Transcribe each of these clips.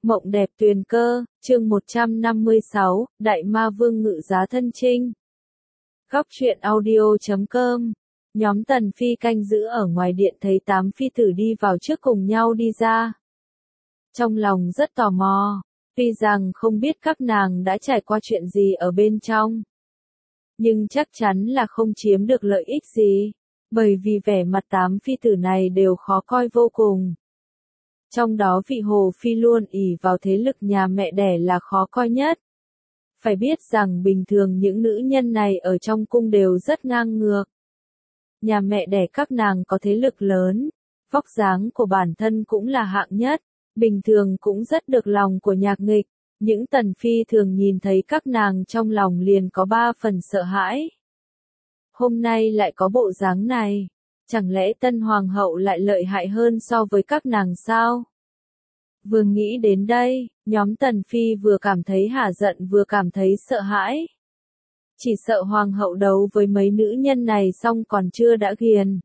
Mộng đẹp tuyền cơ, chương 156, Đại Ma Vương ngự giá thân chinh. Góc truyện audio.com. Nhóm Tần Phi canh giữ ở ngoài điện thấy 8 phi tử đi vào trước cùng nhau đi ra. Trong lòng rất tò mò, tuy rằng không biết các nàng đã trải qua chuyện gì ở bên trong. Nhưng chắc chắn là không chiếm được lợi ích gì, bởi vì vẻ mặt 8 phi tử này đều khó coi vô cùng. Trong đó vị Hồ Phi luôn ỷ vào thế lực nhà mẹ đẻ là khó coi nhất. Phải biết rằng bình thường những nữ nhân này ở trong cung đều rất ngang ngược. Nhà mẹ đẻ các nàng có thế lực lớn, vóc dáng của bản thân cũng là hạng nhất, bình thường cũng rất được lòng của Nhạc Nghịch. Những Tần Phi thường nhìn thấy các nàng trong lòng liền có 3 phần sợ hãi. Hôm nay lại có bộ dáng này, chẳng lẽ Tân Hoàng hậu lại lợi hại hơn so với các nàng sao? Vừa nghĩ đến đây, nhóm Tần Phi vừa cảm thấy hả giận vừa cảm thấy sợ hãi. Chỉ sợ Hoàng hậu đấu với mấy nữ nhân này xong còn chưa đã ghiền.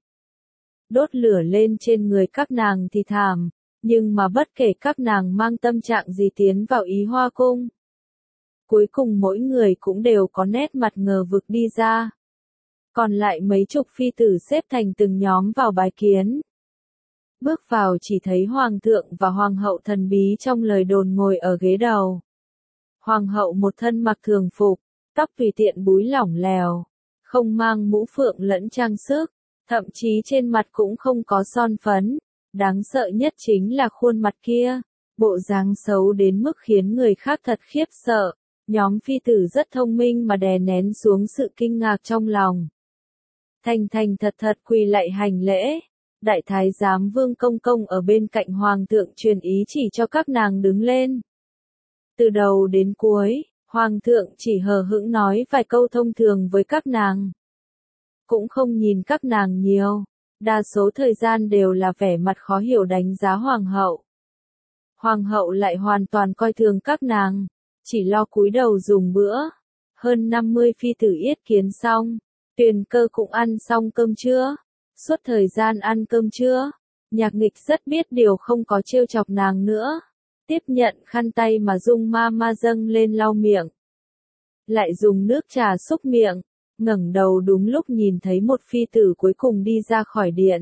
Đốt lửa lên trên người các nàng thì thảm, nhưng mà bất kể các nàng mang tâm trạng gì tiến vào Ý Hoa Cung. Cuối cùng mỗi người cũng đều có nét mặt ngờ vực đi ra. Còn lại mấy chục phi tử xếp thành từng nhóm vào bái kiến. Bước vào chỉ thấy Hoàng thượng và Hoàng hậu thần bí trong lời đồn ngồi ở ghế đầu. Hoàng hậu một thân mặc thường phục, tóc tùy tiện búi lỏng lèo, không mang mũ phượng lẫn trang sức, thậm chí trên mặt cũng không có son phấn. Đáng sợ nhất chính là khuôn mặt kia, bộ dáng xấu đến mức khiến người khác thật khiếp sợ. Nhóm phi tử rất thông minh mà đè nén xuống sự kinh ngạc trong lòng. Thành thành thật thật quỳ lạy hành lễ. Đại thái giám Vương Công Công ở bên cạnh Hoàng thượng truyền ý chỉ cho các nàng đứng lên. Từ đầu đến cuối, Hoàng thượng chỉ hờ hững nói vài câu thông thường với các nàng. Cũng không nhìn các nàng nhiều, đa số thời gian đều là vẻ mặt khó hiểu đánh giá Hoàng hậu. Hoàng hậu lại hoàn toàn coi thường các nàng, chỉ lo cúi đầu dùng bữa. Hơn 50 phi tử yết kiến xong, Tuyền Cơ cũng ăn xong cơm trưa. Suốt thời gian ăn cơm trưa, Nhạc Nghịch rất biết điều không có trêu chọc nàng nữa. Tiếp nhận khăn tay mà Dung ma ma dâng lên lau miệng. Lại dùng nước trà xúc miệng, ngẩng đầu đúng lúc nhìn thấy một phi tử cuối cùng đi ra khỏi điện.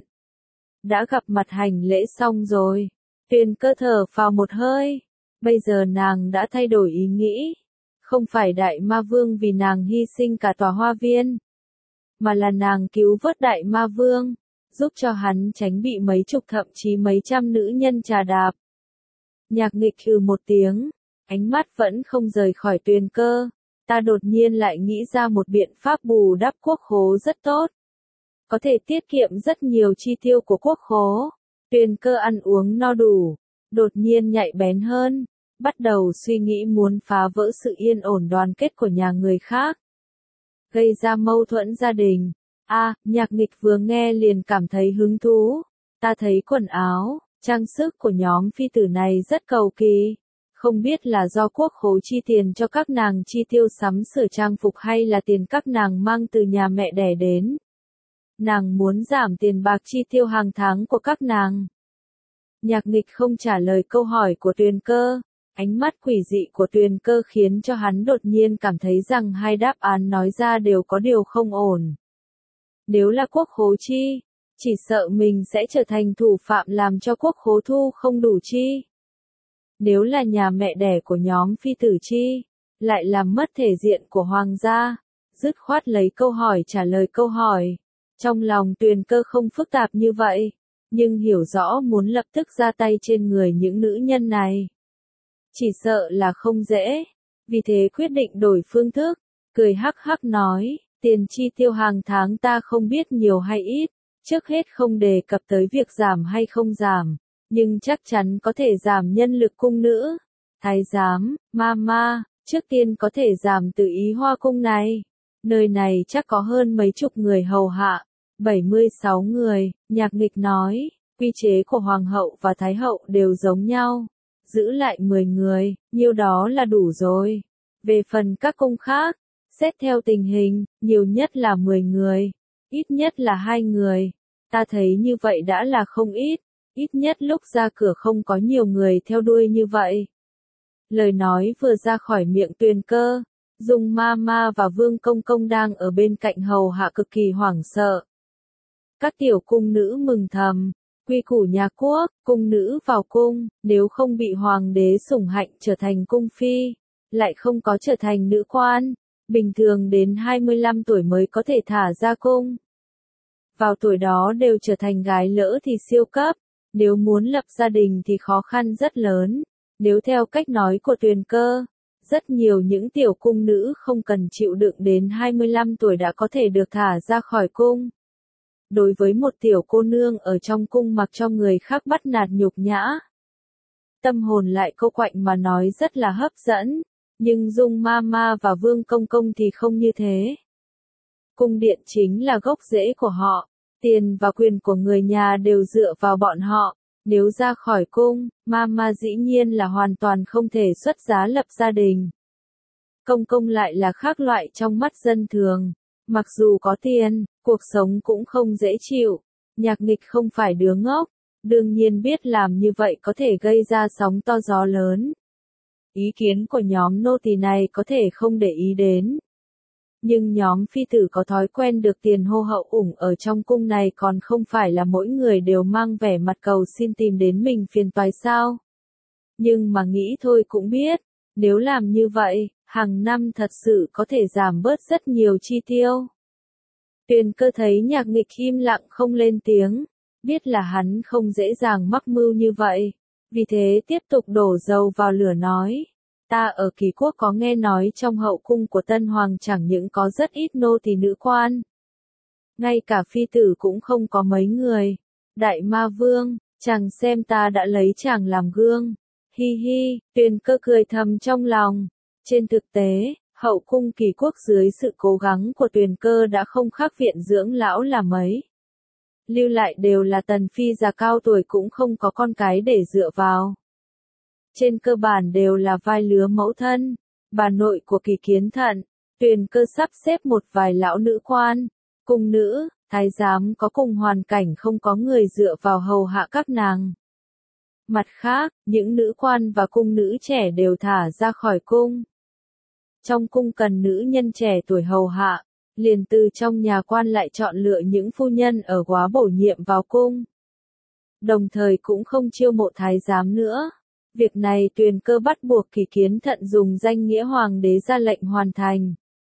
Đã gặp mặt hành lễ xong rồi, Tuyền Cơ thở phào một hơi. Bây giờ nàng đã thay đổi ý nghĩ. Không phải Đại Ma Vương vì nàng hy sinh cả tòa hoa viên, mà là nàng cứu vớt Đại Ma Vương, giúp cho hắn tránh bị mấy chục thậm chí mấy trăm nữ nhân trà đạp. Nhạc Nghịch hừ một tiếng, ánh mắt vẫn không rời khỏi Tuyền Cơ. Ta đột nhiên lại nghĩ ra một biện pháp bù đắp quốc khố rất tốt. Có thể tiết kiệm rất nhiều chi tiêu của quốc khố. Tuyền Cơ ăn uống no đủ, đột nhiên nhạy bén hơn, bắt đầu suy nghĩ muốn phá vỡ sự yên ổn đoàn kết của nhà người khác. Gây ra mâu thuẫn gia đình. Nhạc Nghịch vừa nghe liền cảm thấy hứng thú. Ta thấy quần áo, trang sức của nhóm phi tử này rất cầu kỳ. Không biết là do quốc khố chi tiền cho các nàng chi tiêu sắm sửa trang phục hay là tiền các nàng mang từ nhà mẹ đẻ đến. Nàng muốn giảm tiền bạc chi tiêu hàng tháng của các nàng. Nhạc Nghịch không trả lời câu hỏi của Tuyền Cơ. Ánh mắt quỷ dị của Tuyền Cơ khiến cho hắn đột nhiên cảm thấy rằng hai đáp án nói ra đều có điều không ổn. Nếu là quốc khố chi, chỉ sợ mình sẽ trở thành thủ phạm làm cho quốc khố thu không đủ chi. Nếu là nhà mẹ đẻ của nhóm phi tử chi, lại làm mất thể diện của hoàng gia. Dứt khoát lấy câu hỏi trả lời câu hỏi. Trong lòng Tuyền Cơ không phức tạp như vậy, nhưng hiểu rõ muốn lập tức ra tay trên người những nữ nhân này. Chỉ sợ là không dễ, vì thế quyết định đổi phương thức, cười hắc hắc nói, tiền chi tiêu hàng tháng ta không biết nhiều hay ít, trước hết không đề cập tới việc giảm hay không giảm, nhưng chắc chắn có thể giảm nhân lực cung nữ. Thái giám, ma, trước tiên có thể giảm từ Ý Hoa Cung này. Nơi này chắc có hơn mấy chục người hầu hạ, 76 người, Nhạc Nghịch nói, quy chế của Hoàng hậu và Thái hậu đều giống nhau. Giữ lại 10 người, nhiêu đó là đủ rồi. Về phần các cung khác, xét theo tình hình, nhiều nhất là 10 người, ít nhất là 2 người. Ta thấy như vậy đã là không ít, ít nhất lúc ra cửa không có nhiều người theo đuôi như vậy. Lời nói vừa ra khỏi miệng Tuyền Cơ, Dung Mama và Vương Công Công đang ở bên cạnh hầu hạ cực kỳ hoảng sợ. Các tiểu cung nữ mừng thầm, quy củ nhà quốc, cung nữ vào cung, nếu không bị hoàng đế sủng hạnh trở thành cung phi, lại không có trở thành nữ quan, bình thường đến 25 tuổi mới có thể thả ra cung. Vào tuổi đó đều trở thành gái lỡ thì siêu cấp, nếu muốn lập gia đình thì khó khăn rất lớn. Nếu theo cách nói của Tuyền Cơ, rất nhiều những tiểu cung nữ không cần chịu đựng đến 25 tuổi đã có thể được thả ra khỏi cung. Đối với một tiểu cô nương ở trong cung mặc cho người khác bắt nạt nhục nhã, tâm hồn lại câu quạnh mà nói rất là hấp dẫn, nhưng Dung Mama và Vương Công Công thì không như thế. Cung điện chính là gốc rễ của họ, tiền và quyền của người nhà đều dựa vào bọn họ. Nếu ra khỏi cung, Mama dĩ nhiên là hoàn toàn không thể xuất giá lập gia đình. Công công lại là khác loại trong mắt dân thường. Mặc dù có tiền, cuộc sống cũng không dễ chịu. Nhạc Nghịch không phải đứa ngốc, đương nhiên biết làm như vậy có thể gây ra sóng to gió lớn. Ý kiến của nhóm nô tỳ này có thể không để ý đến. Nhưng nhóm phi tử có thói quen được tiền hô hậu ủng ở trong cung này còn không phải là mỗi người đều mang vẻ mặt cầu xin tìm đến mình phiền toái sao. Nhưng mà nghĩ thôi cũng biết, nếu làm như vậy, hàng năm thật sự có thể giảm bớt rất nhiều chi tiêu. Tuyền Cơ thấy Nhạc Nghịch im lặng không lên tiếng, biết là hắn không dễ dàng mắc mưu như vậy, vì thế tiếp tục đổ dầu vào lửa nói. Ta ở Kỳ Quốc có nghe nói trong hậu cung của Tân Hoàng chẳng những có rất ít nô tỳ nữ quan. Ngay cả phi tử cũng không có mấy người. Đại Ma Vương, chàng xem ta đã lấy chàng làm gương. Hi hi, Tuyền Cơ cười thầm trong lòng. Trên thực tế, hậu cung Kỳ Quốc dưới sự cố gắng của Tuyền Cơ đã không khác viện dưỡng lão là mấy. Lưu lại đều là tần phi già cao tuổi cũng không có con cái để dựa vào. Trên cơ bản đều là vai lứa mẫu thân, bà nội của Kỳ Kiến Thận. Tuyền Cơ sắp xếp một vài lão nữ quan, cung nữ, thái giám có cùng hoàn cảnh không có người dựa vào hầu hạ các nàng. Mặt khác, những nữ quan và cung nữ trẻ đều thả ra khỏi cung. Trong cung cần nữ nhân trẻ tuổi hầu hạ, liền từ trong nhà quan lại chọn lựa những phu nhân ở Góa bổ nhiệm vào cung. Đồng thời cũng không chiêu mộ thái giám nữa. Việc này Tuyền Cơ bắt buộc Kỳ Kiến Thận dùng danh nghĩa hoàng đế ra lệnh hoàn thành.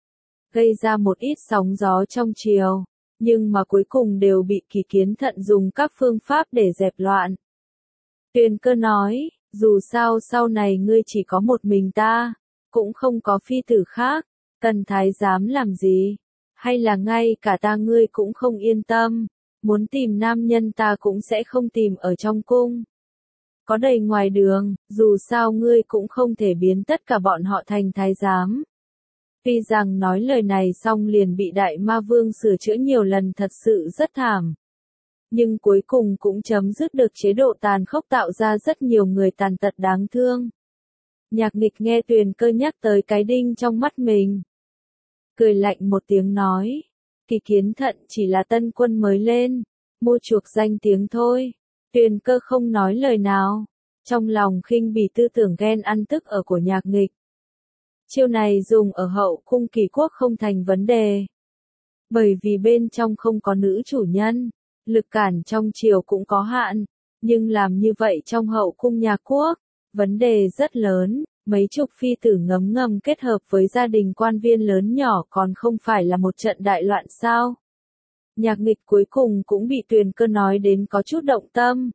Gây ra một ít sóng gió trong triều, nhưng mà cuối cùng đều bị Kỳ Kiến Thận dùng các phương pháp để dẹp loạn. Tuyền Cơ nói, dù sao sau này ngươi chỉ có một mình ta, cũng không có phi tử khác, cần thái giám làm gì, hay là ngay cả ta ngươi cũng không yên tâm, muốn tìm nam nhân ta cũng sẽ không tìm ở trong cung. Có đầy ngoài đường, dù sao ngươi cũng không thể biến tất cả bọn họ thành thái giám. Tuy rằng nói lời này xong liền bị Đại Ma Vương sửa chữa nhiều lần thật sự rất thảm. Nhưng cuối cùng cũng chấm dứt được chế độ tàn khốc tạo ra rất nhiều người tàn tật đáng thương. Nhạc Nghịch nghe Tuyền Cơ nhắc tới cái đinh trong mắt mình. Cười lạnh một tiếng nói, Kỳ Kiến Thận chỉ là tân quân mới lên, mua chuộc danh tiếng thôi. Tuyền Cơ không nói lời nào, trong lòng khinh bỉ tư tưởng ghen ăn tức ở của Nhạc Nghịch. Chiêu này dùng ở hậu cung Kỳ Quốc không thành vấn đề. Bởi vì bên trong không có nữ chủ nhân, lực cản trong triều cũng có hạn, nhưng làm như vậy trong hậu cung nhà Quốc, vấn đề rất lớn, mấy chục phi tử ngấm ngầm kết hợp với gia đình quan viên lớn nhỏ còn không phải là một trận đại loạn sao. Nhạc Nghịch cuối cùng cũng bị Tuyền Cơ nói đến có chút động tâm.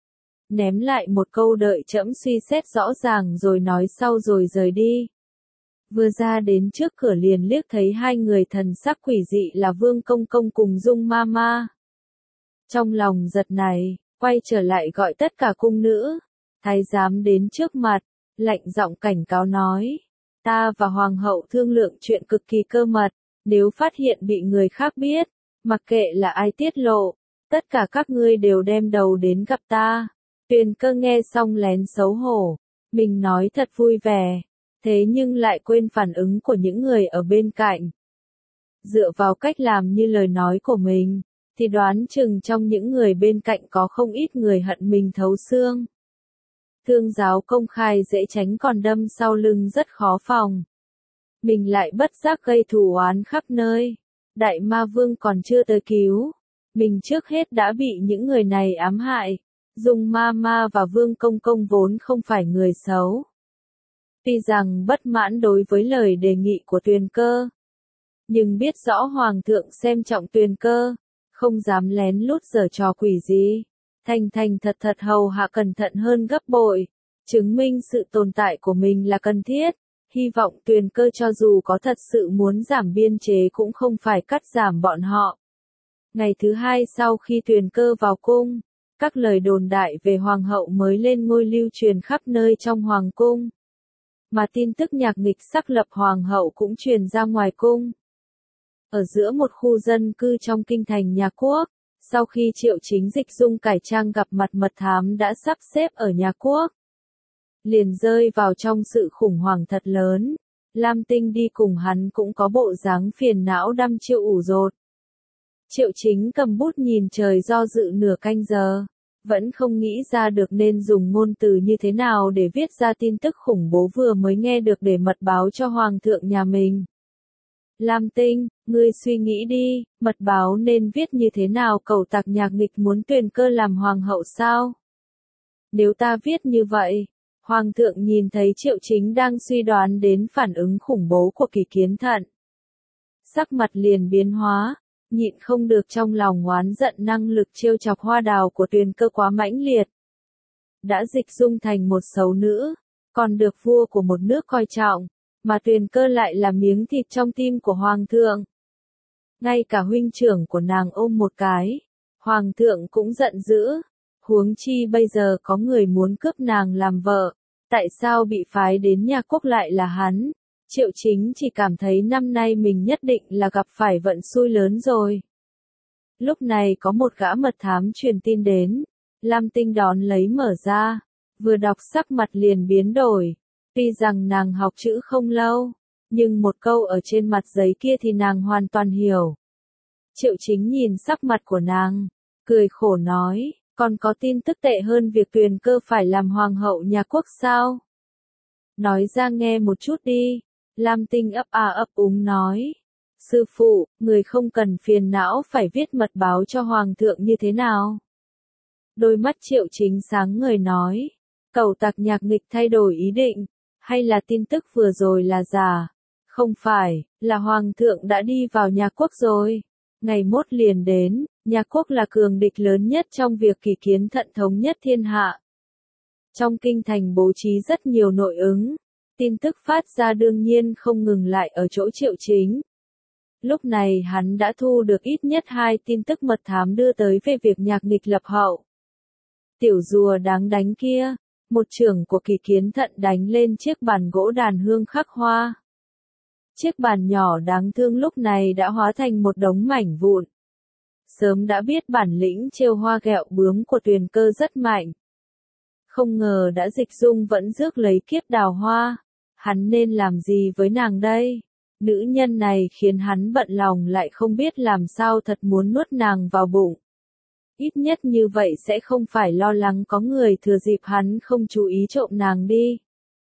Ném lại một câu đợi trẫm suy xét rõ ràng rồi nói sau rồi rời đi. Vừa ra đến trước cửa liền liếc thấy hai người thần sắc quỷ dị là Vương Công Công cùng Dung Mama. Trong lòng giật này, quay trở lại gọi tất cả cung nữ, thái giám đến trước mặt, lạnh giọng cảnh cáo nói, ta và hoàng hậu thương lượng chuyện cực kỳ cơ mật, nếu phát hiện bị người khác biết, mặc kệ là ai tiết lộ, tất cả các ngươi đều đem đầu đến gặp ta. Tuyền Cơ nghe xong lén xấu hổ, mình nói thật vui vẻ, thế nhưng lại quên phản ứng của những người ở bên cạnh. Dựa vào cách làm như lời nói của mình, thì đoán chừng trong những người bên cạnh có không ít người hận mình thấu xương. Thương giáo công khai dễ tránh còn đâm sau lưng rất khó phòng. Mình lại bất giác gây thù oán khắp nơi. Đại ma vương còn chưa tới cứu. Mình trước hết đã bị những người này ám hại. Dung ma ma và vương công công vốn không phải người xấu. Tuy rằng bất mãn đối với lời đề nghị của Tuyền Cơ, nhưng biết rõ hoàng thượng xem trọng Tuyền Cơ, không dám lén lút giở trò quỷ gì. Thành thành thật thật hầu hạ cẩn thận hơn gấp bội, chứng minh sự tồn tại của mình là cần thiết. Hy vọng Tuyền Cơ cho dù có thật sự muốn giảm biên chế cũng không phải cắt giảm bọn họ. Ngày thứ hai sau khi Tuyền Cơ vào cung, các lời đồn đại về hoàng hậu mới lên ngôi lưu truyền khắp nơi trong hoàng cung. Mà tin tức nhạc nghịch xác lập hoàng hậu cũng truyền ra ngoài cung. Ở giữa một khu dân cư trong kinh thành nhà Quốc, sau khi Triệu Chính Dịch Dung cải trang gặp mặt mật thám đã sắp xếp ở nhà Quốc, liền rơi vào trong sự khủng hoảng thật lớn. Lam Tinh đi cùng hắn cũng có bộ dáng phiền não đăm chiêu ủ rột. Triệu Chính cầm bút nhìn trời do dự nửa canh giờ, vẫn không nghĩ ra được nên dùng ngôn từ như thế nào để viết ra tin tức khủng bố vừa mới nghe được để mật báo cho hoàng thượng nhà mình. Lam Tinh, ngươi suy nghĩ đi, mật báo nên viết như thế nào? Cẩu tặc nhạc nghịch muốn Tuyền Cơ làm hoàng hậu sao? Nếu ta viết như vậy, hoàng thượng nhìn thấy Triệu Chính đang suy đoán đến phản ứng khủng bố của Kỳ Kiến Thận. Sắc mặt liền biến hóa, nhịn không được trong lòng oán giận năng lực trêu chọc hoa đào của Tuyền Cơ quá mãnh liệt. Đã dịch dung thành một xấu nữ, còn được vua của một nước coi trọng, mà Tuyền Cơ lại là miếng thịt trong tim của hoàng thượng. Ngay cả huynh trưởng của nàng ôm một cái, hoàng thượng cũng giận dữ. Huống chi bây giờ có người muốn cướp nàng làm vợ, tại sao bị phái đến nhà Quốc lại là hắn? Triệu Chính chỉ cảm thấy năm nay mình nhất định là gặp phải vận xui lớn rồi. Lúc này có một gã mật thám truyền tin đến, Lam Tinh đón lấy mở ra, vừa đọc sắc mặt liền biến đổi. Tuy rằng nàng học chữ không lâu, nhưng một câu ở trên mặt giấy kia thì nàng hoàn toàn hiểu. Triệu Chính nhìn sắc mặt của nàng, cười khổ nói, còn có tin tức tệ hơn việc Tuyền Cơ phải làm hoàng hậu nhà Quốc sao? Nói ra nghe một chút đi. Lam Tinh ấp a ấp úng nói. Sư phụ, người không cần phiền não phải viết mật báo cho hoàng thượng như thế nào? Đôi mắt Triệu Chính sáng ngời nói. Cẩu tặc nhạc nghịch thay đổi ý định, hay là tin tức vừa rồi là giả? Không phải, là hoàng thượng đã đi vào nhà Quốc rồi. Ngày mốt liền đến, nhà Quốc là cường địch lớn nhất trong việc Kỳ Kiến Thận thống nhất thiên hạ. Trong kinh thành bố trí rất nhiều nội ứng. Tin tức phát ra đương nhiên không ngừng lại ở chỗ Triệu Chính. Lúc này hắn đã thu được ít nhất 2 tin tức mật thám đưa tới về việc nhạc nghịch lập hậu. Tiểu rùa đáng đánh kia, một trưởng của Kỳ Kiến Thận đánh lên chiếc bàn gỗ đàn hương khắc hoa. Chiếc bàn nhỏ đáng thương lúc này đã hóa thành một đống mảnh vụn. Sớm đã biết bản lĩnh trêu hoa ghẹo bướm của Tuyền Cơ rất mạnh. Không ngờ đã dịch dung vẫn rước lấy kiếp đào hoa. Hắn nên làm gì với nàng đây? Nữ nhân này khiến hắn bận lòng lại không biết làm sao, thật muốn nuốt nàng vào bụng. Ít nhất như vậy sẽ không phải lo lắng có người thừa dịp hắn không chú ý trộm nàng đi.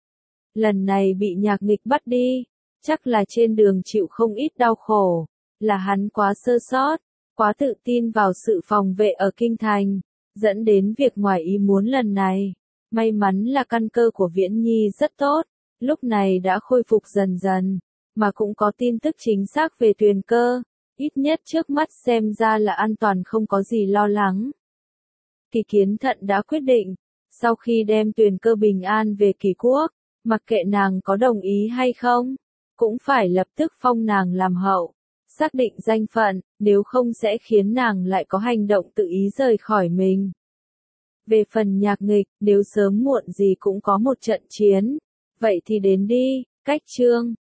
Lần này bị nhạc nghịch bắt đi, chắc là trên đường chịu không ít đau khổ, là hắn quá sơ sót, quá tự tin vào sự phòng vệ ở kinh thành, dẫn đến việc ngoài ý muốn lần này. May mắn là căn cơ của Viễn Nhi rất tốt, lúc này đã khôi phục dần dần, mà cũng có tin tức chính xác về Tuyền Cơ, ít nhất trước mắt xem ra là an toàn, không có gì lo lắng. Kỳ Kiến Thận đã quyết định, sau khi đem Tuyền Cơ bình an về Kỳ Quốc, mặc kệ nàng có đồng ý hay không, cũng phải lập tức phong nàng làm hậu, xác định danh phận, nếu không sẽ khiến nàng lại có hành động tự ý rời khỏi mình. Về phần nhạc nghịch, nếu sớm muộn gì cũng có một trận chiến, vậy thì đến đi. Cách chương